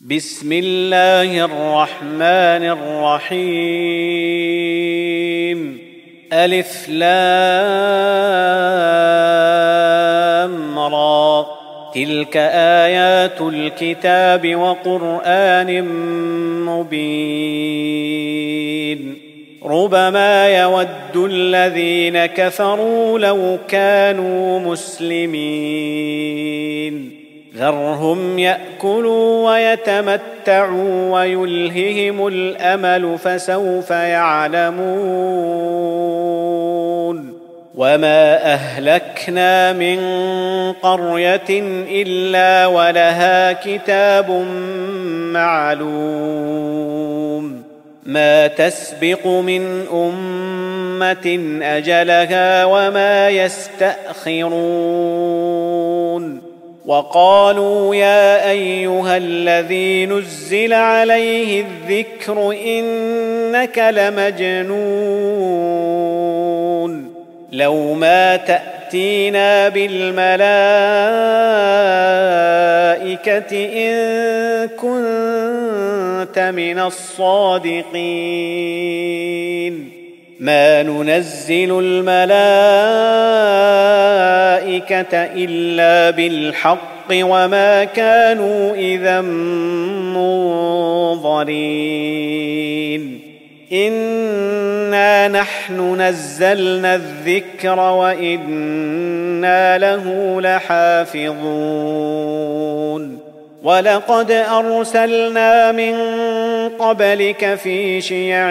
بسم الله الرحمن الرحيم. ألف لام را. تلك آيات الكتاب وقرآن مبين. ربما يود الذين كفروا لو كانوا مسلمين. ذرهم يأكلوا ويتمتعوا ويلههم الأمل فسوف يعلمون. وما أهلكنا من قرية إلا ولها كتاب معلوم. ما تسبق من أمة أجلها وما يستأخرون. وقالوا يا أيها الذي نزل عليه الذكر إنك لمجنون. لو ما تأتينا بالملائكة إن كنت من الصادقين. ما ننزل الملائكة إلا بالحق وما كانوا إذا منظرين. إنا نحن نزلنا الذكر وإنا له لحافظون. ولقد أرسلنا من قبلك في شيع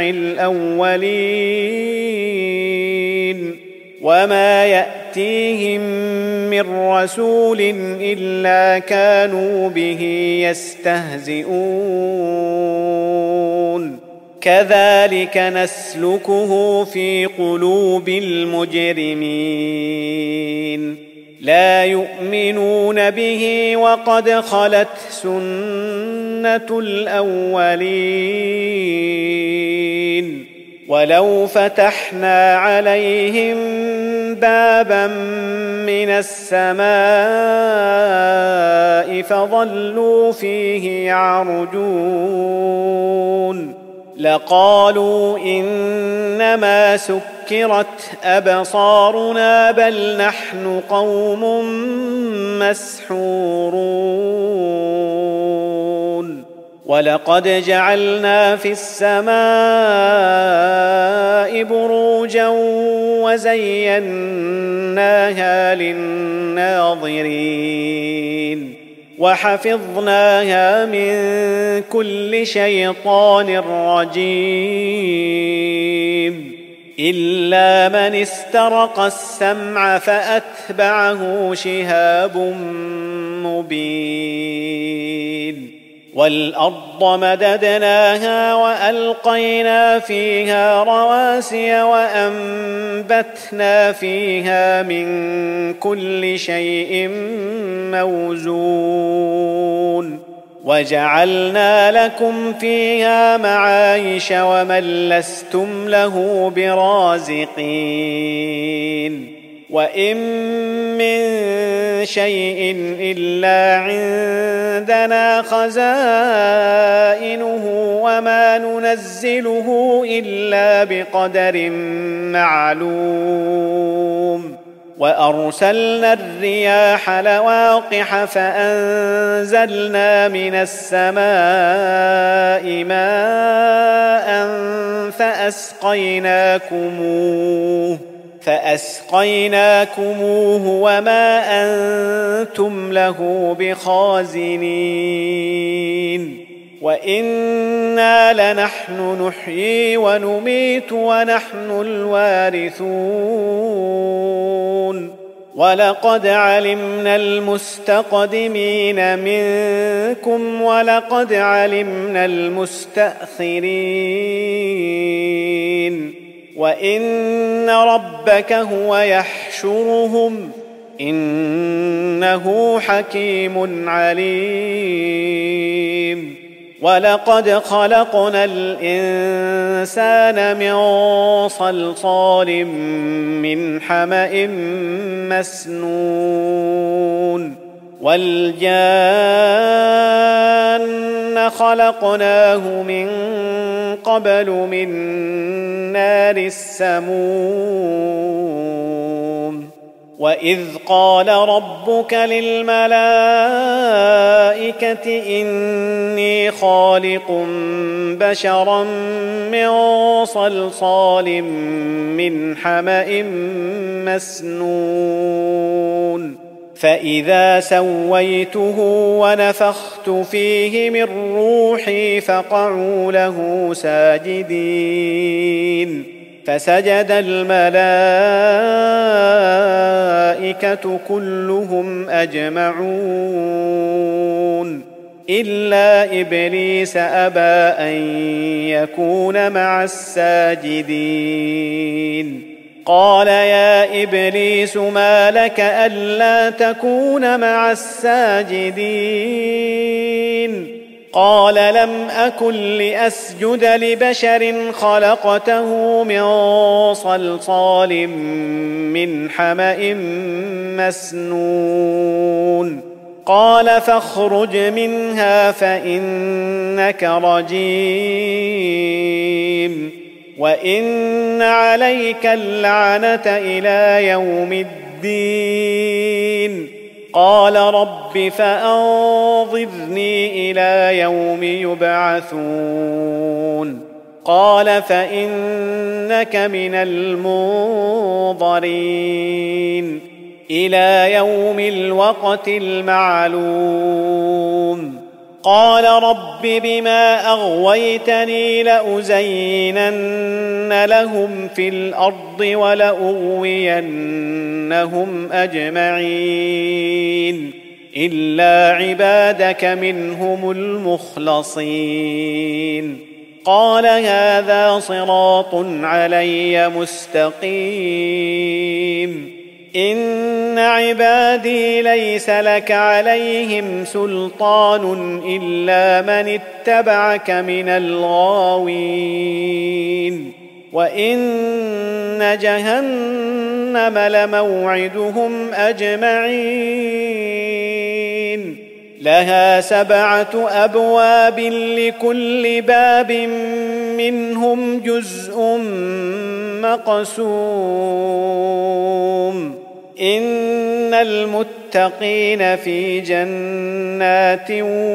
الأولين وما يأتيهم من رسول إلا كانوا به يستهزئون. كذلك نسلكه في قلوب المجرمين. لا يؤمنون به وقد خلت سنة الأولين. ولو فتحنا عليهم بابا من السماء فظلوا فيه يعرجون لقالوا إنما سكرت أبصارنا بل نحن قوم مسحورون. ولقد جعلنا في السماء بروجا وزيناها للناظرين وحفظناها من كل شيطان رجيم إلا من استرق السمع فأتبعه شهاب مبين. والأرض مددناها وألقينا فيها رواسي وأنبتنا فيها من كل شيء موزون. وجعلنا لكم فيها معايش ومن لستم له برازقين. وإن من شيء إلا عندنا خزائنه وما ننزله إلا بقدر معلوم. وأرسلنا الرياح لواقح فأنزلنا من السماء ماء فأسقيناكموه وما أنتم له بخازنين. وإنا لنحن نحيي ونميت ونحن الوارثون. ولقد علمنا المستقدمين منكم ولقد علمنا المستأخرين. وإن ربك هو يحشرهم إنه حكيم عليم. ولقد خلقنا الإنسان من صلصال من حمأ مسنون والجان خلقناه من قبل من نار السموم وإذ قال ربك للملائكة إني خالق بشرا من صلصال من حمأ مسنون فإذا سويته ونفخت فيه من روحي فقعوا له ساجدين فسجد الملائكة كلهم أجمعون إلا إبليس أبى أن يكون مع الساجدين قال يا إبليس ما لك ألا تكون مع الساجدين قال لم أكن لأسجد لبشر خلقته من صلصال من حمأ مسنون قال فاخرج منها فإنك رجيم وإن عليك اللعنة إلى يوم الدين قال رب فأنظرني إلى يوم يبعثون قال فإنك من المنظرين إلى يوم الوقت المعلوم قال رب بما أغويتني لأزينن لهم في الأرض ولأغوينهم أجمعين إلا عبادك منهم المخلصين قال هذا صراط علي مستقيم إن عبادي ليس لك عليهم سلطان إلا من اتبعك من الغاوين وإن جهنم لموعدهم أجمعين لها 7 أبواب لكل باب منهم جزء مقسوم إن المتقين في جنات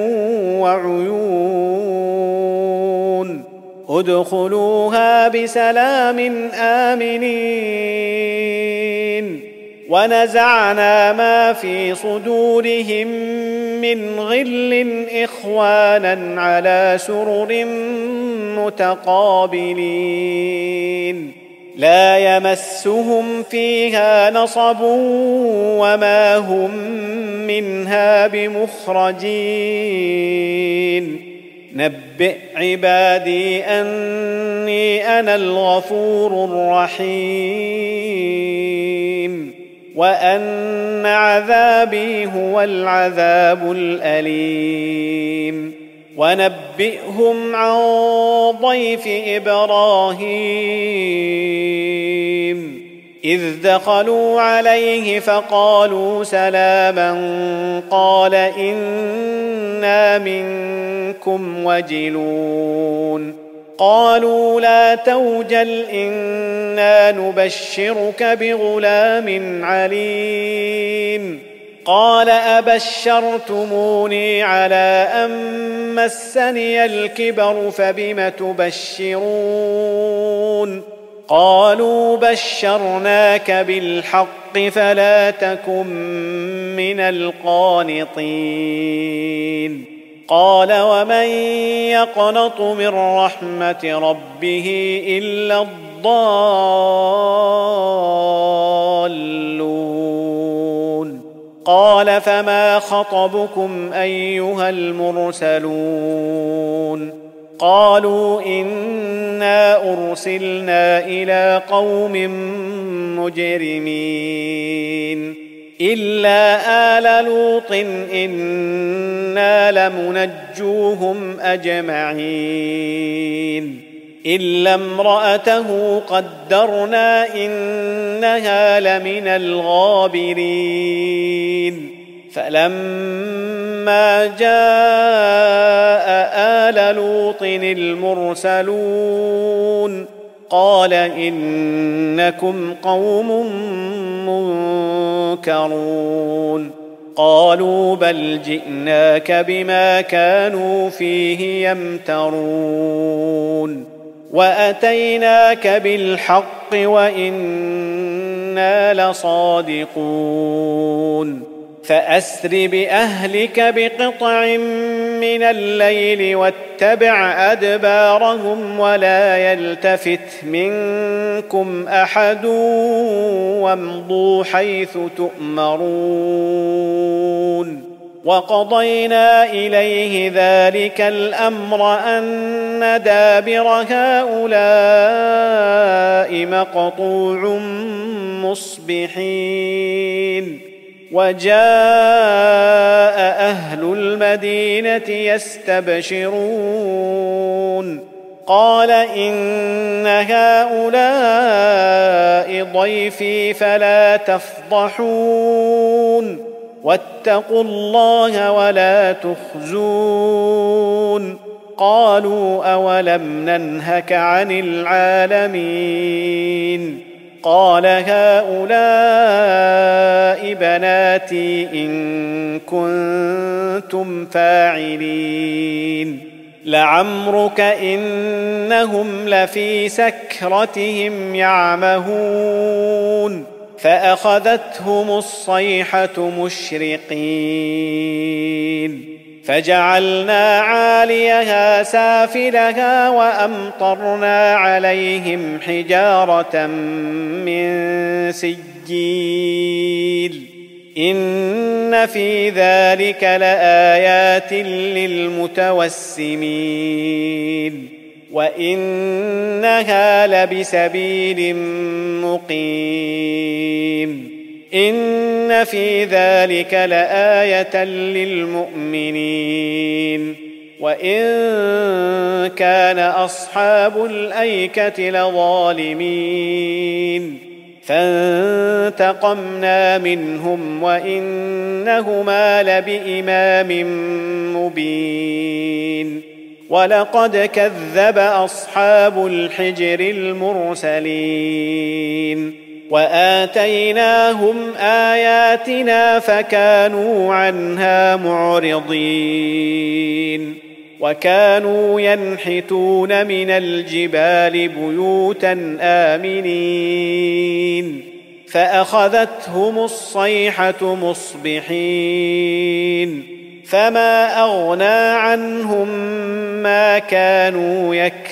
وعيون ادخلوها بسلام آمنين ونزعنا ما في صدورهم من غل إخوانا على سرر متقابلين لا يمسهم فيها نصب وما هم منها بمخرجين نبئ عبادي أني أنا الغفور الرحيم وأن عذابي هو العذاب الأليم ونبئهم عن ضيف إبراهيم إذ دخلوا عليه فقالوا سلاما قال إنا منكم وجلون قالوا لا توجل إنا نبشرك بغلام عليم قال أبشرتموني على أن مسني الكبر فبم تبشرون قالوا بشرناك بالحق فلا تكن من القانطين قال ومن يقنط من رحمة ربه إلا الضالون قال فما خطبكم أيها المرسلون قالوا إنا أرسلنا إلى قوم مجرمين إلا آل لوط إنا لمنجوهم أجمعين إلا امرأته قدرنا إنها لمن الغابرين فلما جاء آل لوط المرسلون قال إنكم قوم منكرون قالوا بل جئناك بما كانوا فيه يمترون وأتيناك بالحق وإنا لصادقون فأسر بأهلك بقطع من الليل واتبع أدبارهم ولا يلتفت منكم أحد وامضوا حيث تؤمرون وقضينا إليه ذلك الأمر أن دابر هؤلاء مقطوع مصبحين وجاء أهل المدينة يستبشرون قال إن هؤلاء ضيفي فلا تفضحون واتقوا الله ولا تخزون قالوا أولم ننهك عن العالمين قال هؤلاء بناتي إن كنتم فاعلين لعمرك إنهم لفي سكرتهم يعمهون فأخذتهم الصيحة مشرقين فجعلنا عاليها سافلها وأمطرنا عليهم حجارة من سجيل إن في ذلك لآيات للمتوسمين وإنها لبسبيل مقيم إن في ذلك لآية للمؤمنين وإن كان أصحاب الأيكة لظالمين فانتقمنا منهم وإنهما لبإمام مبين ولقد كذب أصحاب الحجر المرسلين وآتيناهم آياتنا فكانوا عنها معرضين وكانوا ينحتون من الجبال بيوتا آمنين فأخذتهم الصيحة مصبحين فما أغنى عنهم ما كانوا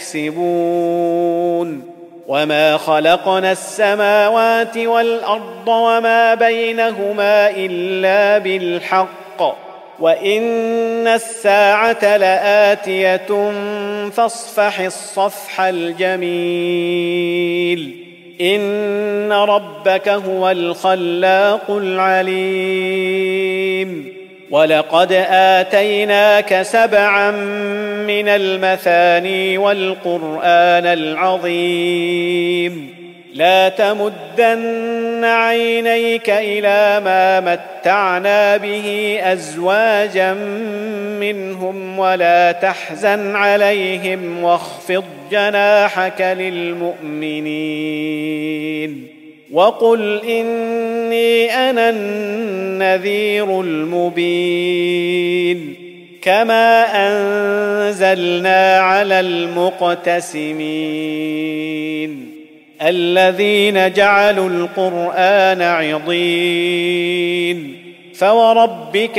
يكسبون وما خلقنا السماوات والأرض وما بينهما إلا بالحق وإن الساعة لآتية فاصفح الصفح الجميل إن ربك هو الخلاق العليم ولقد آتيناك 7 من المثاني والقرآن العظيم لا تمدن عينيك إلى ما متعنا به أزواجا منهم ولا تحزن عليهم واخفض جناحك للمؤمنين وقل إني أنا النذير المبين كما أنزلنا على المقتسمين الذين جعلوا القرآن عضين فوربك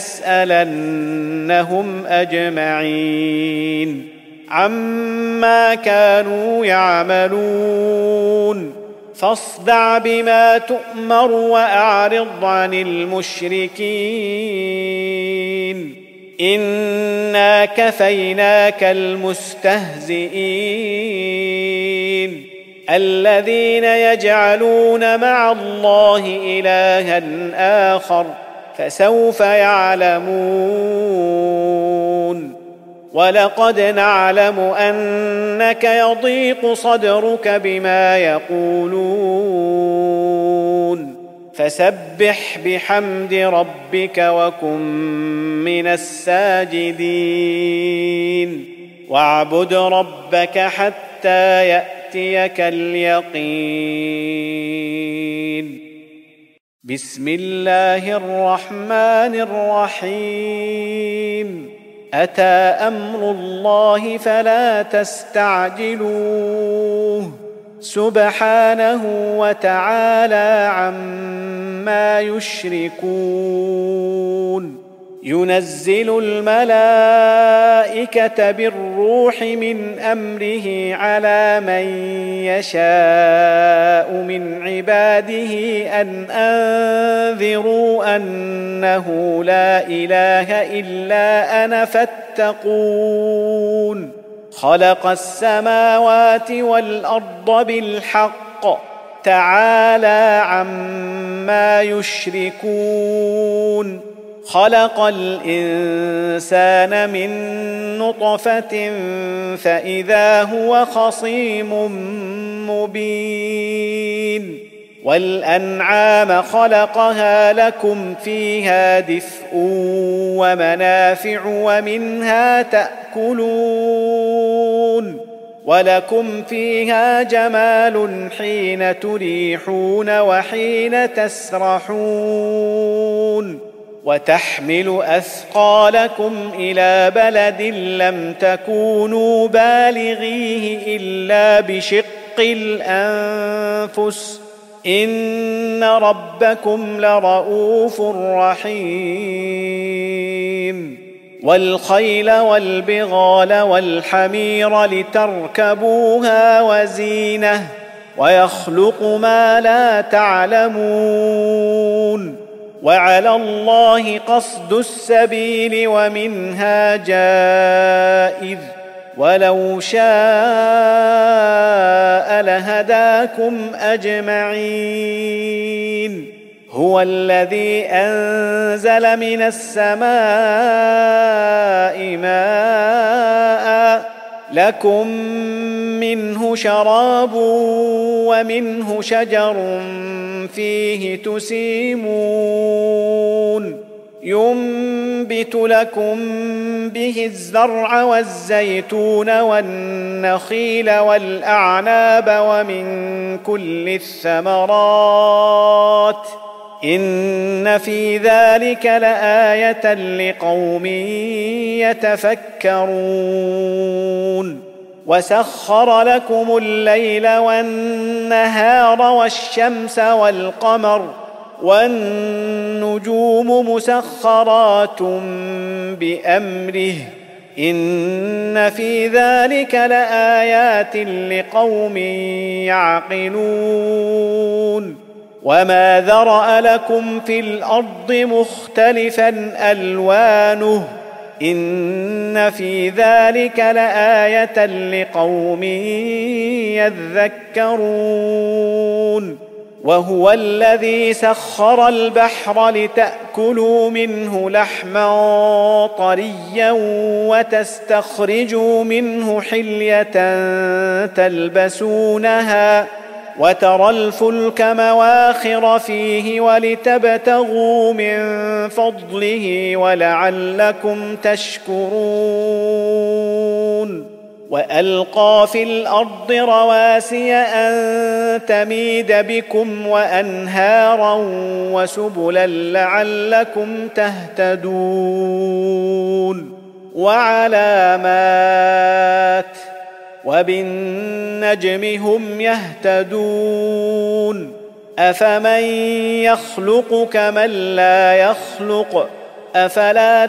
لنسألنهم أجمعين عما كانوا يعملون فاصدع بما تؤمر وأعرض عن المشركين إنا كفيناك المستهزئين الذين يجعلون مع الله إلها آخر فسوف يعلمون ولقد نعلم أنك يضيق صدرك بما يقولون فسبح بحمد ربك وكن من الساجدين واعبد ربك حتى يأتيك اليقين. بسم الله الرحمن الرحيم. أتى أمر الله فلا تستعجلوه سبحانه وتعالى عما يشركون. ينزل الملائكة بالروح من أمره على من يشاء من عباده أن أنذروا أنه لا إله إلا أنا فاتقون. خلق السماوات والأرض بالحق تعالى عما يشركون. خلق الإنسان من نطفة فإذا هو خصيم مبين. والأنعام خلقها لكم فيها دفء ومنافع ومنها تأكلون ولكم فيها جمال حين تريحون وحين تسرحون. وتحمل أثقالكم إلى بلد لم تكونوا بالغيه إلا بشق الأنفس إن ربكم لرؤوف رحيم. والخيل والبغال والحمير لتركبوها وزينة ويخلق ما لا تعلمون. وعلى الله قصد السبيل ومنها جائر ولو شاء لهداكم أجمعين. هو الذي أنزل من السماء ماء لكم منه شراب ومنه شجر فيه تسيمون. ينبت لكم به الزرع والزيتون والنخيل والأعناب ومن كل الثمرات إن في ذلك لآية لقوم يتفكرون. وسخر لكم الليل والنهار والشمس والقمر والنجوم مسخرات بأمره إن في ذلك لآيات لقوم يعقلون. وما ذرأ لكم في الأرض مختلفا ألوانه إن في ذلك لآية لقوم يذكرون. وهو الذي سخر البحر لتأكلوا منه لحما طريا وتستخرجوا منه حلية تلبسونها وترى الفلك مواخر فيه ولتبتغوا من فضله ولعلكم تشكرون. وألقى في الأرض رواسي أن تميد بكم وأنهارا وسبلا لعلكم تهتدون. وعلامات وبالنجم هم يهتدون. أفمن يخلق كمن لا يخلق أفلا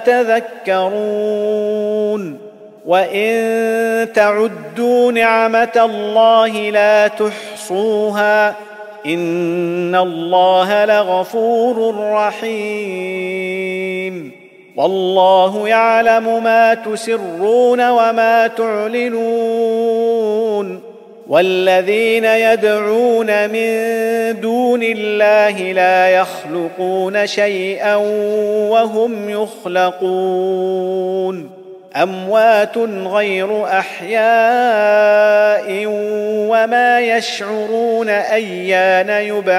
تذكرون. وإن تعدوا نعمة الله لا تحصوها إن الله لغفور رحيم. والله يعلم ما تسرون وما تعلنون. والذين يدعون من دون الله لا يخلقون شيئا وهم يخلقون. أموات غير أحياء وما يشعرون أيان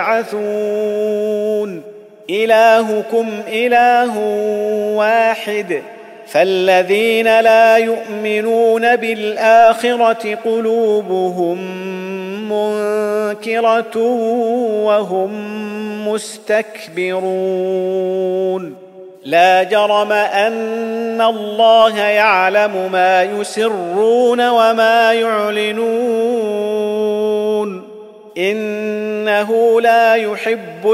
يبعثون إلهكم إله واحد فالذين لا يؤمنون بالآخرة قلوبهم منكرة وهم مستكبرون لا جرم أن الله يعلم ما يسرون وما يعلنون إنه لا يحب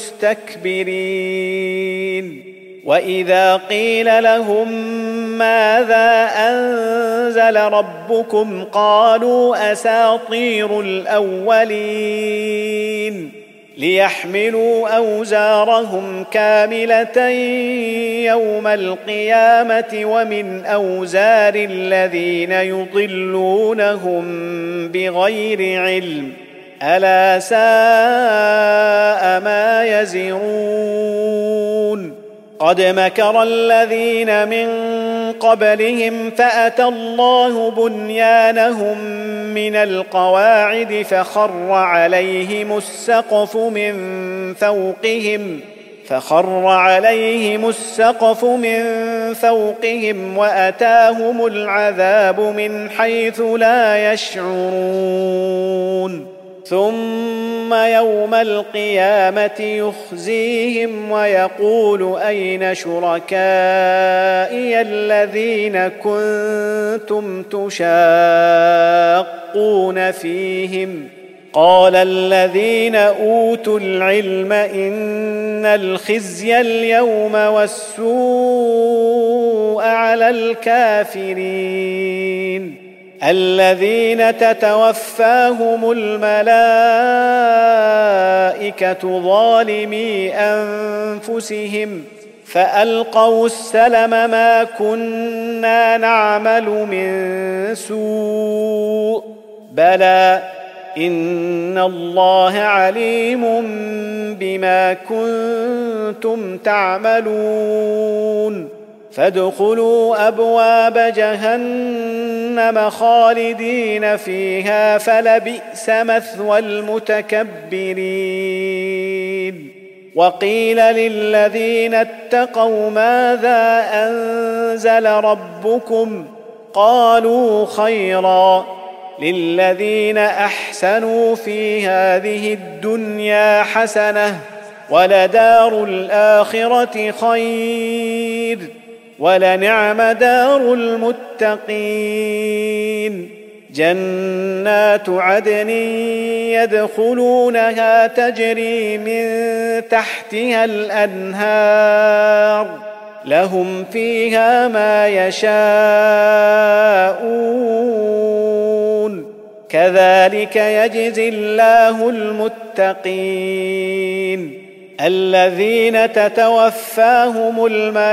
المستكبرين وإذا قيل لهم ماذا أنزل ربكم قالوا أساطير الأولين ليحملوا أوزارهم كاملة يوم القيامة ومن أوزار الذين يضلونهم بغير علم ألا ساء ما يزرون قد مكر الذين من قبلهم فأتى الله بنيانهم من القواعد فخر عليهم السقف من فوقهم وأتاهم العذاب من حيث لا يشعرون ثم يوم القيامة يخزيهم ويقول أين شركائي الذين كنتم تشاقون فيهم قال الذين أوتوا العلم إن الخزي اليوم والسوء على الكافرين الذين تتوفاهم الملائكة ظالمي أنفسهم فألقوا السلم ما كنا نعمل من سوء بلى إن الله عليم بما كنتم تعملون فادخلوا أبواب جهنم خالدين فيها فلبئس مثوى المتكبرين وقيل للذين اتقوا ماذا أنزل ربكم قالوا خيرا للذين أحسنوا في هذه الدنيا حسنة ولدار الآخرة خير ولنعم دار المتقين جنات عدن يدخلونها تجري من تحتها الأنهار لهم فيها ما يشاءون كذلك يجزي الله المتقين الذين تتوفاهم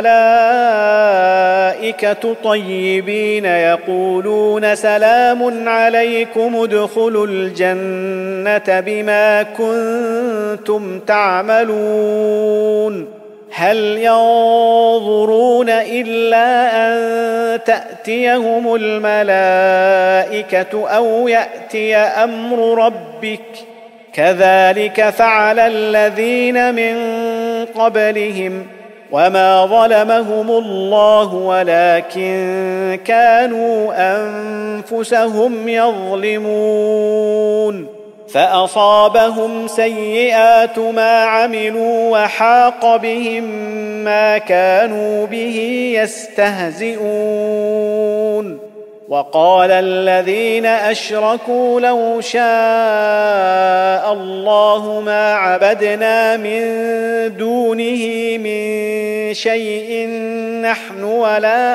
الملائكة طيبين يقولون سلام عليكم ادخلوا الجنة بما كنتم تعملون هل ينظرون إلا أن تأتيهم الملائكة أو يأتي أمر ربك كذلك فعل الذين من قبلهم وما ظلمهم الله ولكن كانوا أنفسهم يظلمون فأصابهم سيئات ما عملوا وحاق بهم ما كانوا به يستهزئون وقال الذين أشركوا لو شاء الله ما عبدنا من دونه من شيء نحن ولا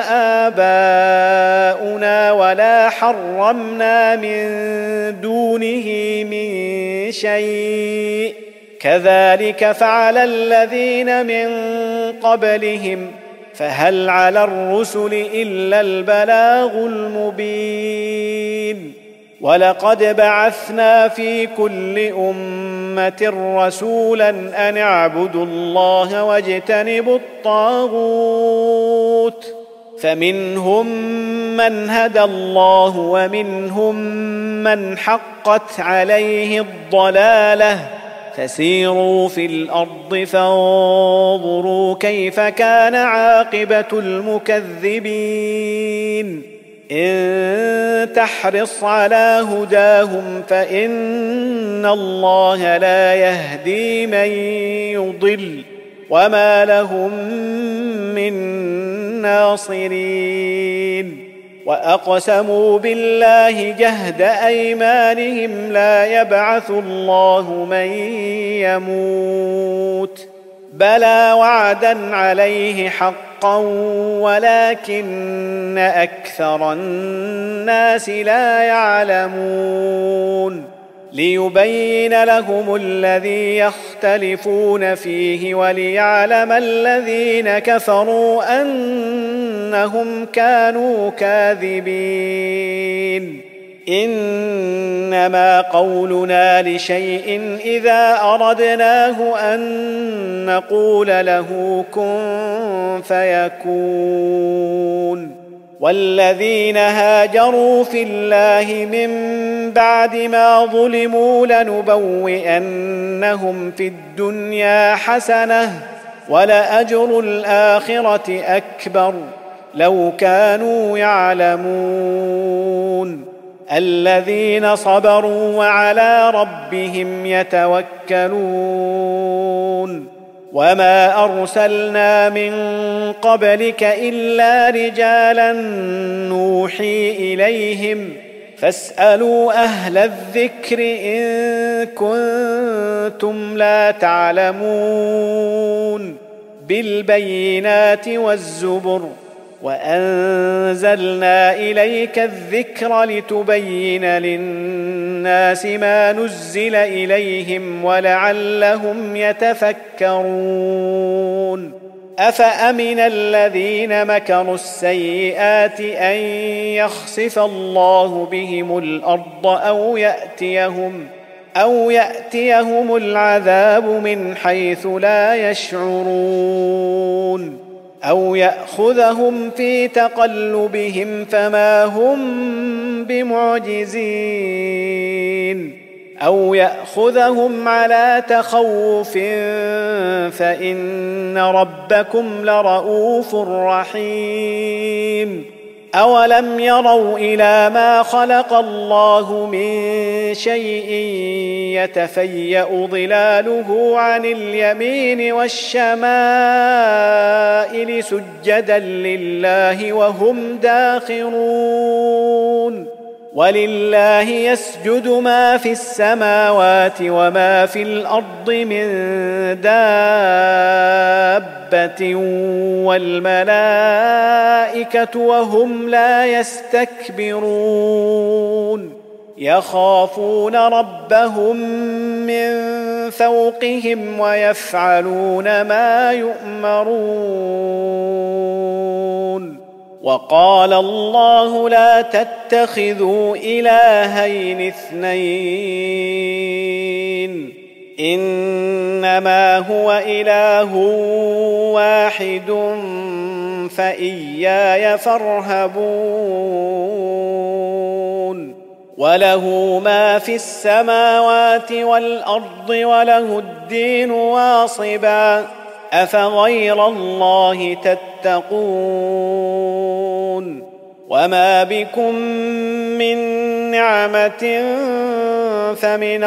آباؤنا ولا حرمنا من دونه من شيء كذلك فعل الذين من قبلهم فهل على الرسل إلا البلاغ المبين ولقد بعثنا في كل أمة رسولا أن اعبدوا الله واجتنبوا الطاغوت فمنهم من هدى الله ومنهم من حقت عليه الضلاله فسيروا في الارض فانظروا كيف كان عاقبه المكذبين ان تحرص على هداهم فان الله لا يهدي من يضل وما لهم من ناصرين واقسموا بالله جهد ايمانهم لا يبعث الله من يموت بلى وعدا عليه حقا ولكن اكثر الناس لا يعلمون ليبين لهم الذي يختلفون فيه وليعلم الذين كفروا انهم كانوا كاذبين انما قولنا لشيء اذا اردناه ان نقول له كن فيكون والذين هاجروا في الله من بعد ما ظلموا لنبوئنهم في الدنيا حسنة ولأجر الآخرة أكبر لو كانوا يعلمون الذين صبروا وعلى ربهم يتوكلون وما أرسلنا من قبلك إلا رجالا نوحي إليهم فاسألوا أهل الذكر إن كنتم لا تعلمون بالبينات والزبر وأنزلنا إليك الذكر لتبين للناس ما نزل إليهم ولعلهم يتفكرون أفأمن الذين مكروا السيئات أن يخسف الله بهم الأرض أو يأتيهم العذاب من حيث لا يشعرون أو يأخذهم في تقلبهم فما هم بمعجزين أو يأخذهم على تخوف فإن ربكم لرؤوف رحيم أولم يروا إلى ما خلق الله من شيء يتفيأ ظلاله عن اليمين والشمائل سجدا لله وهم داخرون ولله يسجد ما في السماوات وما في الأرض من دابة والملائكة وهم لا يستكبرون يخافون ربهم من فوقهم ويفعلون ما يؤمرون وقال الله لا تتخذوا إلهين اثنين إنما هو إله واحد فإياي فارهبون وله ما في السماوات والأرض وله الدين واصبا أفغير الله تتقون وما بكم من نعمة فمن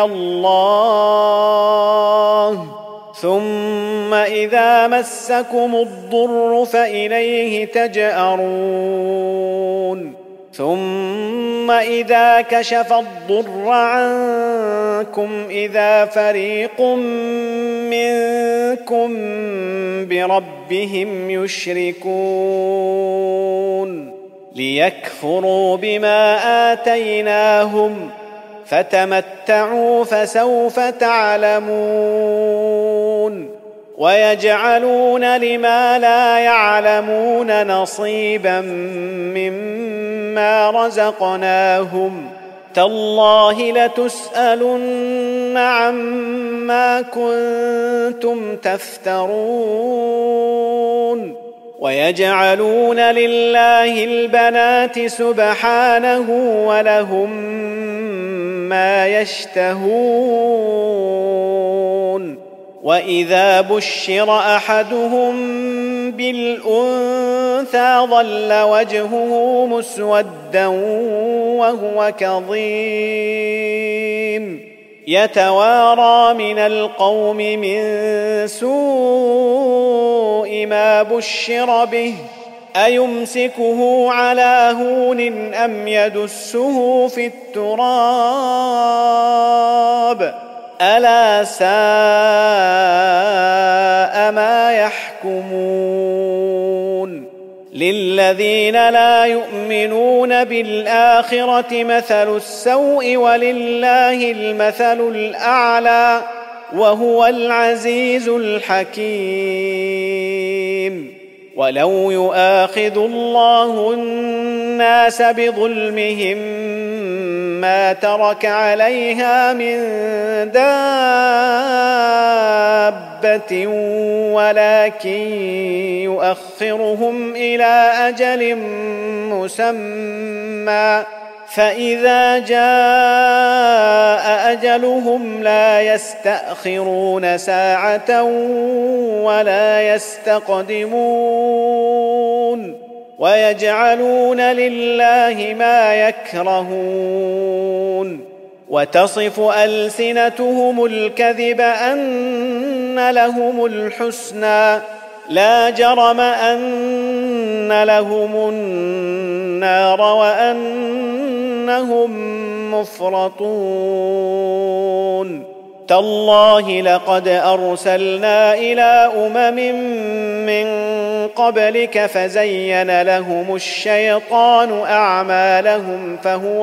الله ثم إذا مسكم الضر فإليه تجأرون ثم إذا كشف الضر عنكم إذا فريق منكم بربهم يشركون ليكفروا بما آتيناهم فتمتعوا فسوف تعلمون ويجعلون لما لا يعلمون نصيبا مما رزقناهم تالله لتسألن عما كنتم تفترون ويجعلون لله البنات سبحانه ولهم ما يشتهون وإذا بشر أحدهم بالأنثى ظل وجهه مسودا وهو كظيم يتوارى من القوم من سوء ما بشر به أيمسكه على هون أم يدسه في التراب ألا ساء ما يحكمون للذين لا يؤمنون بالآخرة مثل السوء ولله المثل الأعلى وهو العزيز الحكيم ولو يؤاخذ الله الناس بظلمهم ما ترك عليها من دابة ولكن يؤخرهم إلى أجل مسمى فإذا جاء أجلهم لا يستأخرون ساعة ولا يستقدمون ويجعلون لله ما يكرهون وتصف ألسنتهم الكذب أن لهم الحسنى لا جرم أن لهم النار وأنهم مفرطون تالله لقد أرسلنا إلى من قبلك فزين لهم الشيطان أعمالهم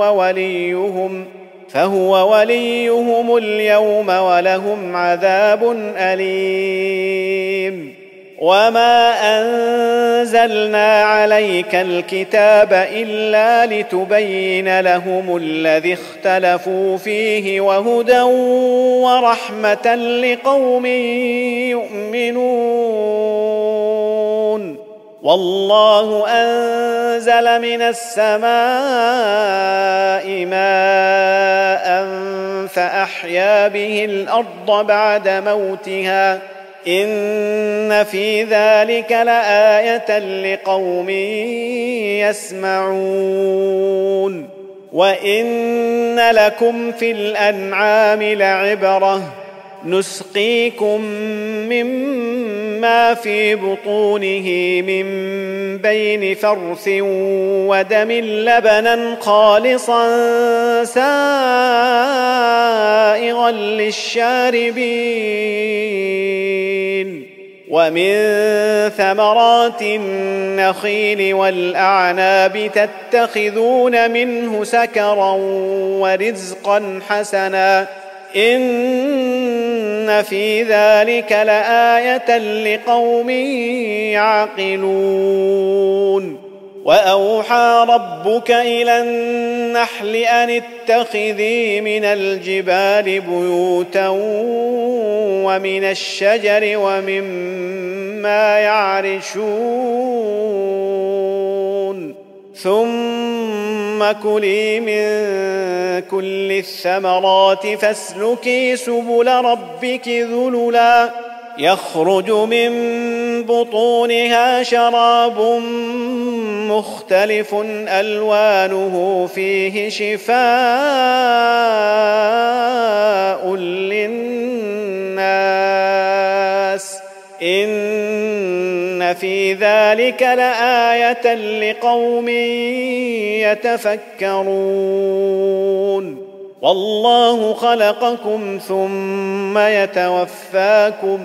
فهو وليهم اليوم ولهم عذاب أليم وما أنزلنا عليك الكتاب إلا لتبين لهم الذي اختلفوا فيه وهدى ورحمة لقوم يؤمنون والله أنزل من السماء ماء فأحيا به الأرض بعد موتها إن في ذلك لآية لقوم يسمعون وإن لكم في الأنعام لعبرة نسقيكم مما في بطونه من بين فرث ودم لبنا خالصا سائغا للشاربين ومن ثمرات النخيل والأعناب تتخذون منه سكرا ورزقا حسنا إن في ذلك لآية لقوم يعقلون وأوحى ربك إلى النحل أن اتخذي من الجبال بيوتا ومن الشجر ومما يعرشون ثم كلي من كل الثمرات فاسلكي سبل ربك ذللا يخرج من بطونها شراب مختلف ألوانه فيه شفاء للناس إن في ذلك لآية لقوم يتفكرون والله خلقكم ثم يتوفاكم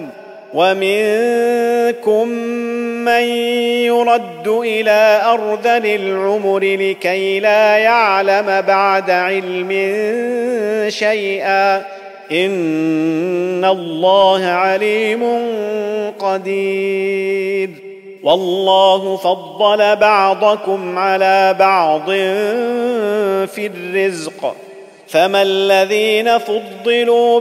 ومنكم من يرد إلى أرذل العمر لكي لا يعلم بعد علم شيئا إن الله عليم قدير والله فضل بعضكم على بعض في الرزق فما الذين فضلوا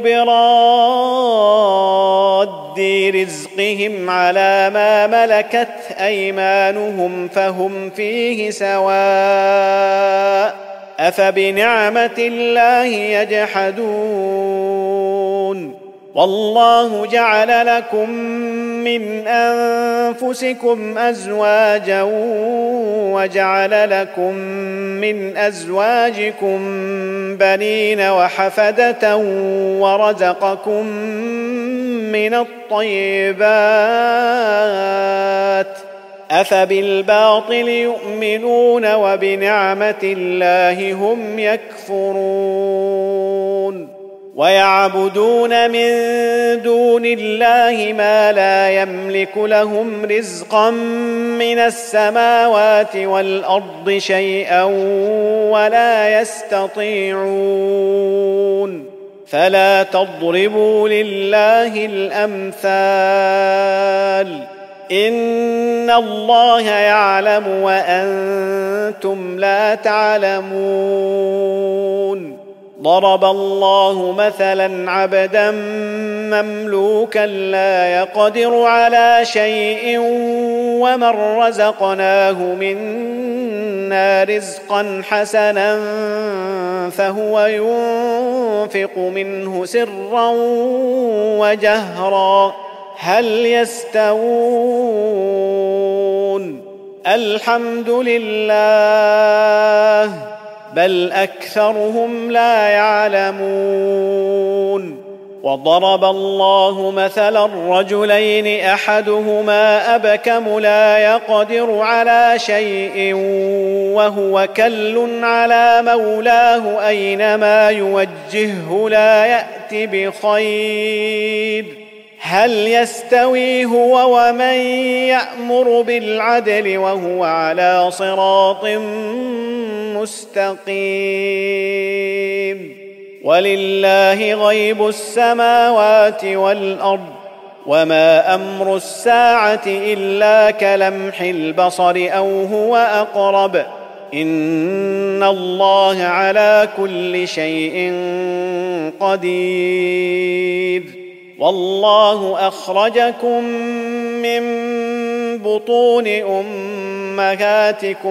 براد رزقهم على ما ملكت أيمانهم فهم فيه سواء أفبنعمة الله يجحدون والله جعل لكم من أنفسكم أزواجا وجعل لكم من أزواجكم بنين وحفدة ورزقكم من الطيبات أفبالباطل يؤمنون وبنعمة الله هم يكفرون ويعبدون من دون الله ما لا يملك لهم رزقا من السماوات والأرض شيئا ولا يستطيعون فلا تضربوا لله الأمثال إن الله يعلم وأنتم لا تعلمون ضرب الله مثلا عبدا مملوكا لا يقدر على شيء ومن رزقناه منا رزقا حسنا فهو ينفق منه سرا وجهرا هل يستوون الحمد لله بل أكثرهم لا يعلمون وضرب الله مثلا رجلين أحدهما أبكم لا يقدر على شيء وهو كل على مولاه أينما يوجهه لا يأت بخير هل يستوي هو ومن يأمر بالعدل وهو على صراط مستقيم ولله غيب السماوات والأرض وما أمر الساعة إلا كلمح البصر أو هو أقرب إن الله على كل شيء قدير والله أخرجكم من بطون أمهاتكم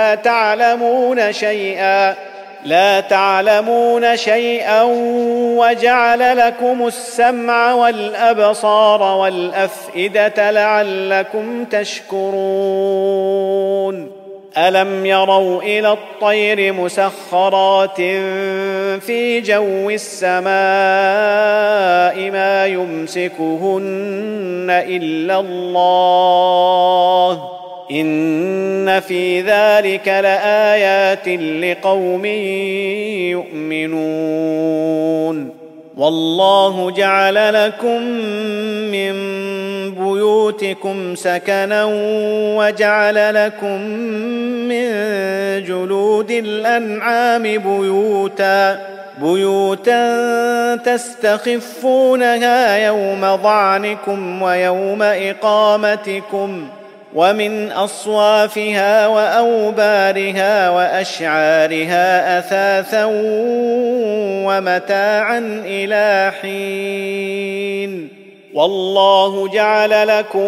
لا تعلمون شيئا وجعل لكم السمع والأبصار والأفئدة لعلكم تشكرون ألم يروا إلى الطير مسخرات في جو السماء ما يمسكهن إلا الله إن في ذلك لآيات لقوم يؤمنون والله جعل لكم من بيوتكم سكنا وجعل لكم من جلود الأنعام بيوتا تستخفونها يوم ظعنكم ويوم إقامتكم ومن أصوافها وأوبارها وأشعارها أثاثا ومتاعا إلى حين والله جعل لكم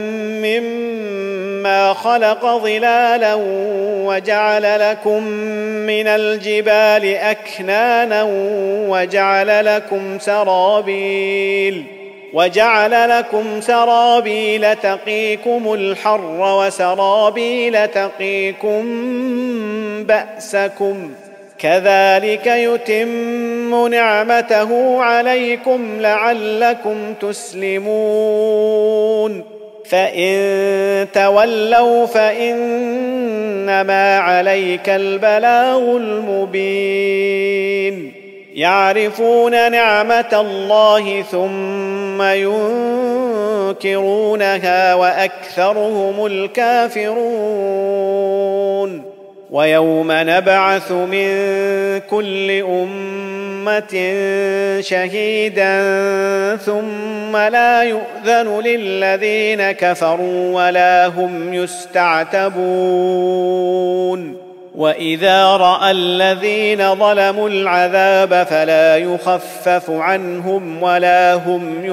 مما خلق ظلالا وجعل لكم من الجبال أكنانا وجعل لكم سرابيل تقيكم الحر وسرابيل تقيكم بأسكم كذلك يتم نعمته عليكم لعلكم تسلمون فإن تولوا فإنما عليك البلاغ المبين يعرفون نعمة الله ثم ينكرونها وأكثرهم الكافرون ويوم نبعث من كل أمة شهيدا ثم لا يؤذن للذين كفروا ولا هم يستعتبون وإذا رأى الذين ظلموا العذاب فلا يخفف عنهم ولا هم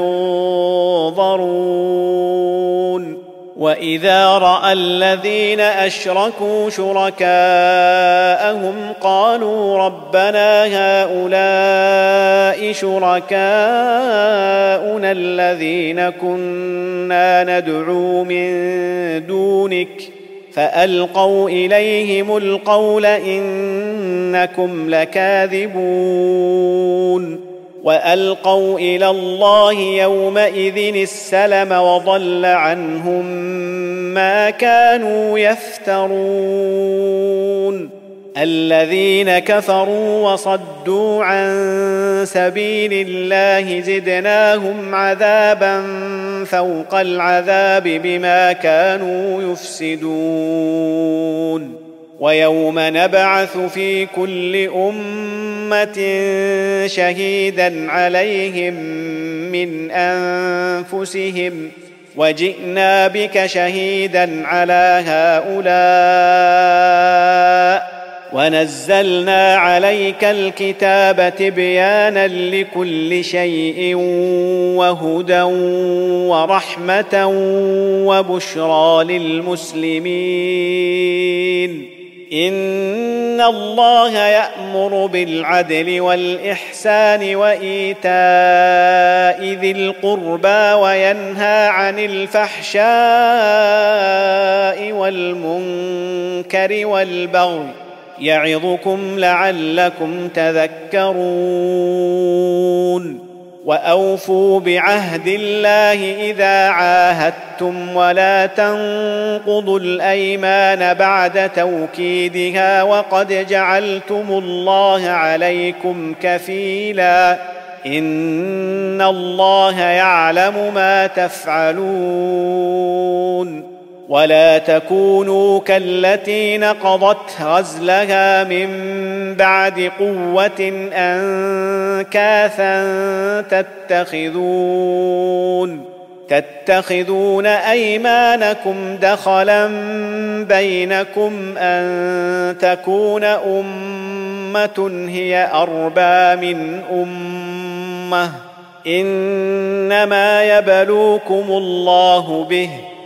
ينظرون وإذا رأى الذين أشركوا شركاءهم قالوا ربنا هؤلاء شركاؤنا الذين كنا ندعو من دونك فألقوا إليهم القول إنكم لكاذبون وألقوا إلى الله يومئذ السلم وضل عنهم ما كانوا يفترون الذين كفروا وصدوا عن سبيل الله زدناهم عذابا فوق العذاب بما كانوا يفسدون ويوم نبعث في كل أمة شهيدا عليهم من أنفسهم وجئنا بك شهيدا على هؤلاء ونزلنا عليك الكتاب تبيانا لكل شيء وهدى ورحمة وبشرى للمسلمين إن الله يأمر بالعدل والإحسان وإيتاء ذي القربى وينهى عن الفحشاء والمنكر والبغي يعظكم لعلكم تذكرون وأوفوا بعهد الله إذا عاهدتم ولا تنقضوا الأيمان بعد توكيدها وقد جعلتم الله عليكم كفيلا إن الله يعلم ما تفعلون ولا تكونوا كالتي نقضت غزلها من بعد قوة أنكاثا تتخذون أيمانكم دخلا بينكم أن تكون أمة هي أربى من أمة إنما يبلوكم الله به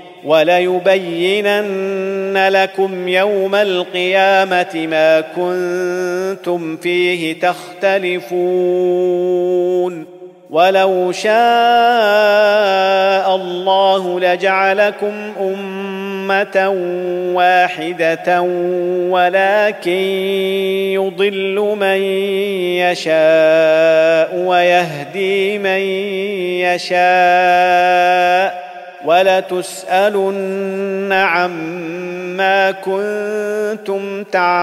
وليبينن لكم يوم القيامة ما كنتم فيه تختلفون ولو شاء الله لجعلكم أمة واحدة ولكن يضل من يشاء ويهدي من يشاء ولتسألن عما كنتم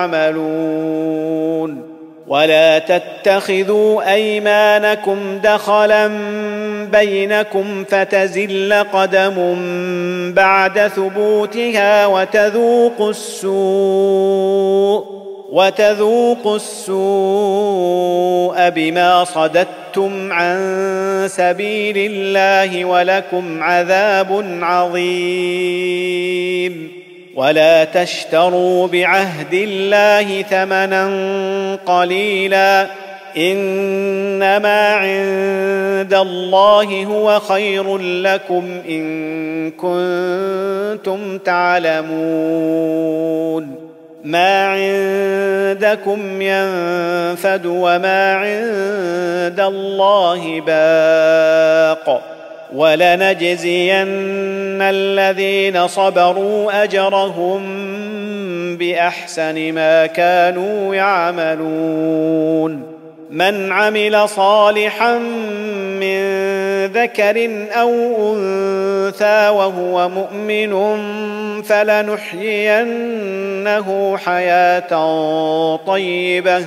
تعملون ولا تتخذوا أيمانكم دخلا بينكم فتزل قدم بعد ثبوتها وتذوقوا السوء بما صددتم عن سبيل الله ولكم عذاب عظيم ولا تشتروا بعهد الله ثمنا قليلا إنما عند الله هو خير لكم إن كنتم تعلمون ما عندكم ينفد وما عند الله باق ولنجزين الذين صبروا أجرهم بأحسن ما كانوا يعملون من عمل صالحا من ذكر أو أنثى وهو مؤمن فلنحيينه حياة طيبة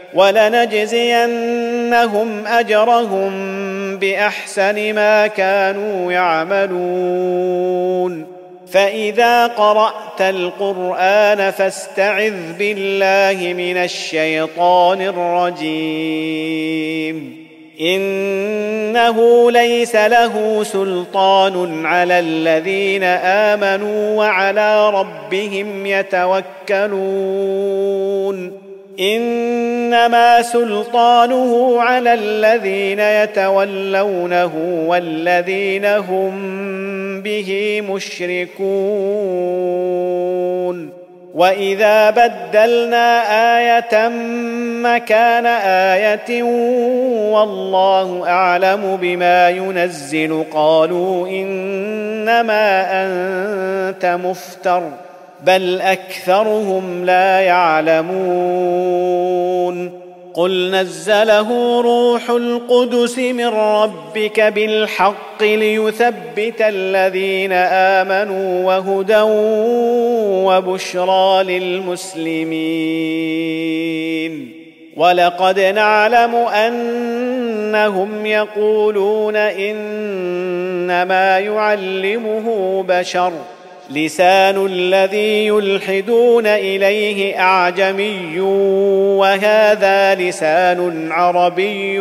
ولنجزينهم أجرهم بأحسن ما كانوا يعملون فإذا قرأت القرآن فاستعذ بالله من الشيطان الرجيم إنه ليس له سلطان على الذين آمنوا وعلى ربهم يتوكلون إنما سلطانه على الذين يتولونه والذين هم به مشركون وإذا بدلنا آية مكان آية والله أعلم بما ينزل قالوا إنما أنت مفتر بل أكثرهم لا يعلمون قل نزله روح القدس من ربك بالحق ليثبت الذين آمنوا وهدى وبشرى للمسلمين ولقد نعلم أنهم يقولون إنما يعلمه بشر لسان الذي يلحدون إليه أعجمي وهذا لسان عربي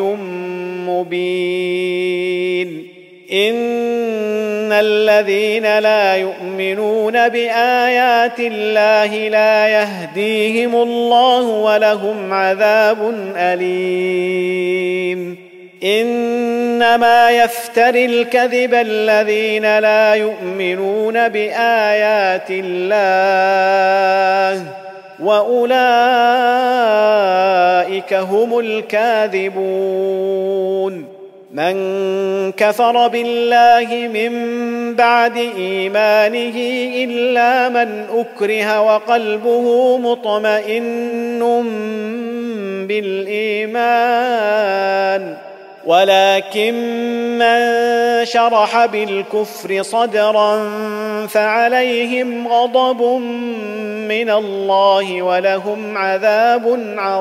مبين إن الذين لا يؤمنون بآيات الله لا يهديهم الله ولهم عذاب أليم إنما يفتري الكذب الذين لا يؤمنون بآيات الله وأولئك هم الكاذبون من كفر بالله من بعد إيمانه إلا من أكره وقلبه مطمئن بالإيمان ولكن من شرح بالكفر صدرا فعليهم غضب من الله ولهم عذاب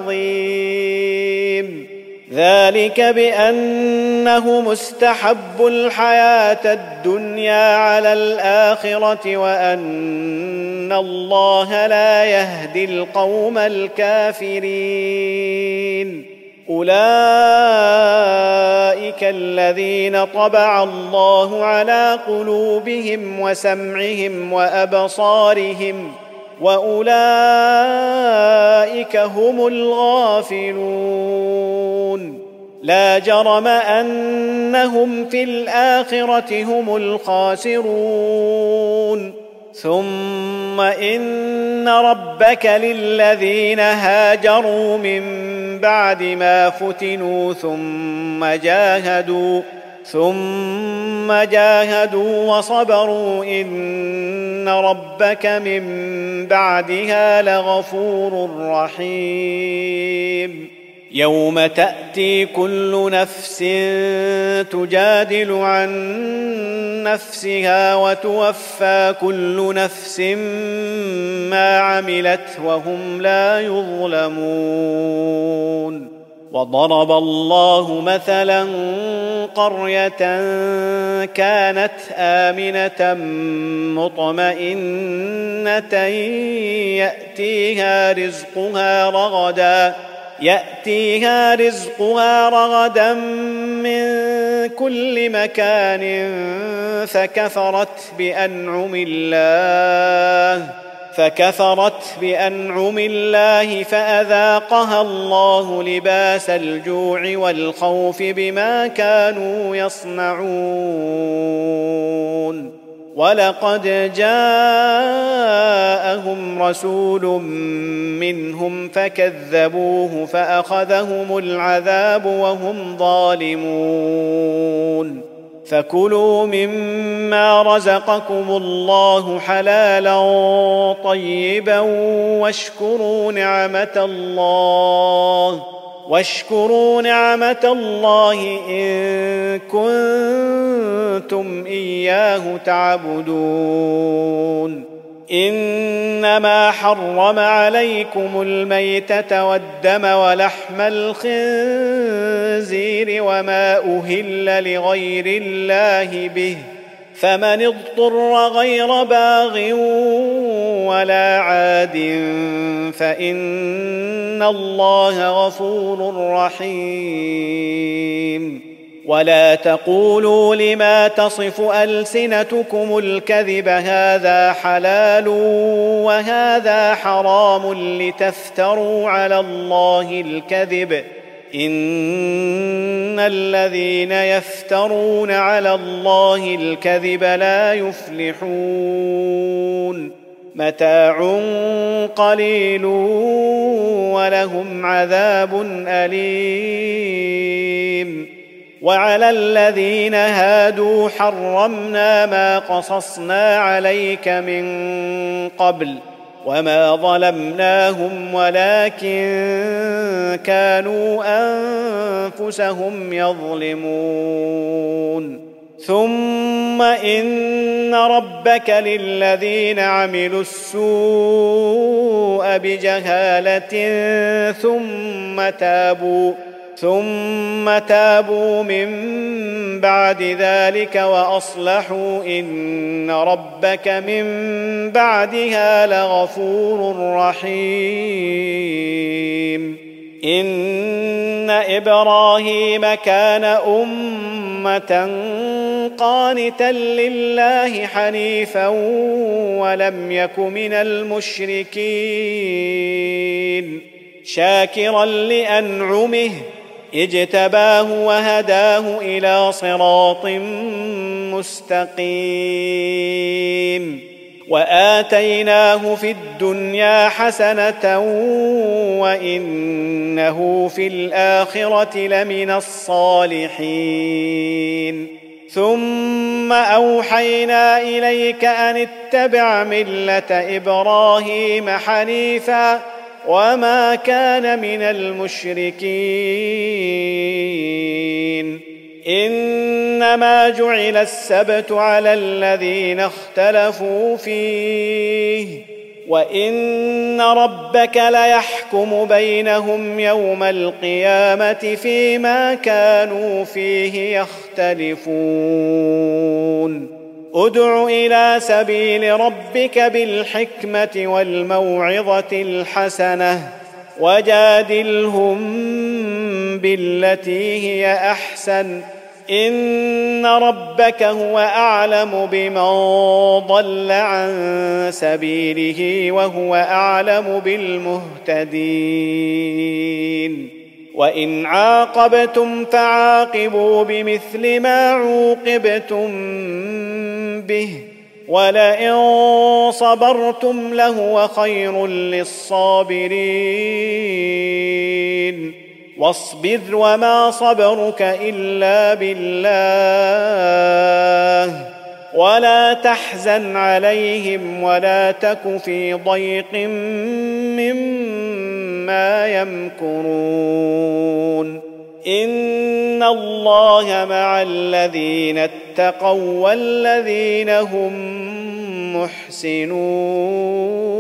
عظيم ذلك بأنه مستحب الحياة الدنيا على الآخرة وأن الله لا يهدي القوم الكافرين أولئك الذين طبع الله على قلوبهم وسمعهم وأبصارهم وأولئك هم الغافلون لا جرم أنهم في الآخرة هم الخاسرون ثم إن ربك للذين هاجروا من بعد ما فتنوا ثم جاهدوا وصبروا إن ربك من بعدها لغفور رحيم يوم تأتي كل نفس تجادل عن نفسها وتوفى كل نفس ما عملت وهم لا يظلمون وضرب الله مثلا قرية كانت آمنة مطمئنة يأتيها رزقها رغدا من كل مكان فكفرت بأنعم الله فأذاقها الله لباس الجوع والخوف بما كانوا يصنعون ولقد جاءهم رسول منهم فكذبوه فأخذهم العذاب وهم ظالمون فكلوا مما رزقكم الله حلالا طيبا واشكروا نعمة الله إن كنتم إياه تعبدون إنما حرم عليكم الميتة والدم ولحم الخنزير وما أهل لغير الله به فمن اضطر غير باغ ولا عاد فإن الله غفور رحيم. ولا تقولوا لما تصف ألسنتكم الكذب هذا حلال وهذا حرام لتفتروا على الله الكذب إن الذين يفترون على الله الكذب لا يفلحون. متاع قليل ولهم عذاب أليم. وعلى الذين هادوا حرمنا ما قصصنا عليك من قبل وما ظلمناهم ولكن كانوا أنفسهم يظلمون. ثم إن ربك للذين عملوا السوء بجهالة ثم تابوا من بعد ذلك وأصلحوا إن ربك من بعدها لغفور رحيم. إن إبراهيم كان أمة قانتا لله حنيفا ولم يك من المشركين شاكرا لأنعمه اجتباه وهداه إلى صراط مستقيم. وآتيناه في الدنيا حسنة وإنه في الآخرة لمن الصالحين. ثم أوحينا إليك أن اتبع ملة إبراهيم حنيفا وما كان من المشركين. إنما جعل السبت على الذين اختلفوا فيه وإن ربك ليحكم بينهم يوم القيامة فيما كانوا فيه يختلفون. ادع إلى سبيل ربك بالحكمة والموعظة الحسنة وجادلهم بالتي هي أحسن إن ربك هو أعلم بمن ضل عن سبيله وهو أعلم بالمهتدين. وإن عاقبتم فعاقبوا بمثل ما عوقبتم به ولئن صبرتم لهو خير للصابرين. واصبر وما صبرك إلا بالله ولا تحزن عليهم ولا تك في ضيق مما يمكرون. إن الله مع الذين اتقوا والذين هم محسنون.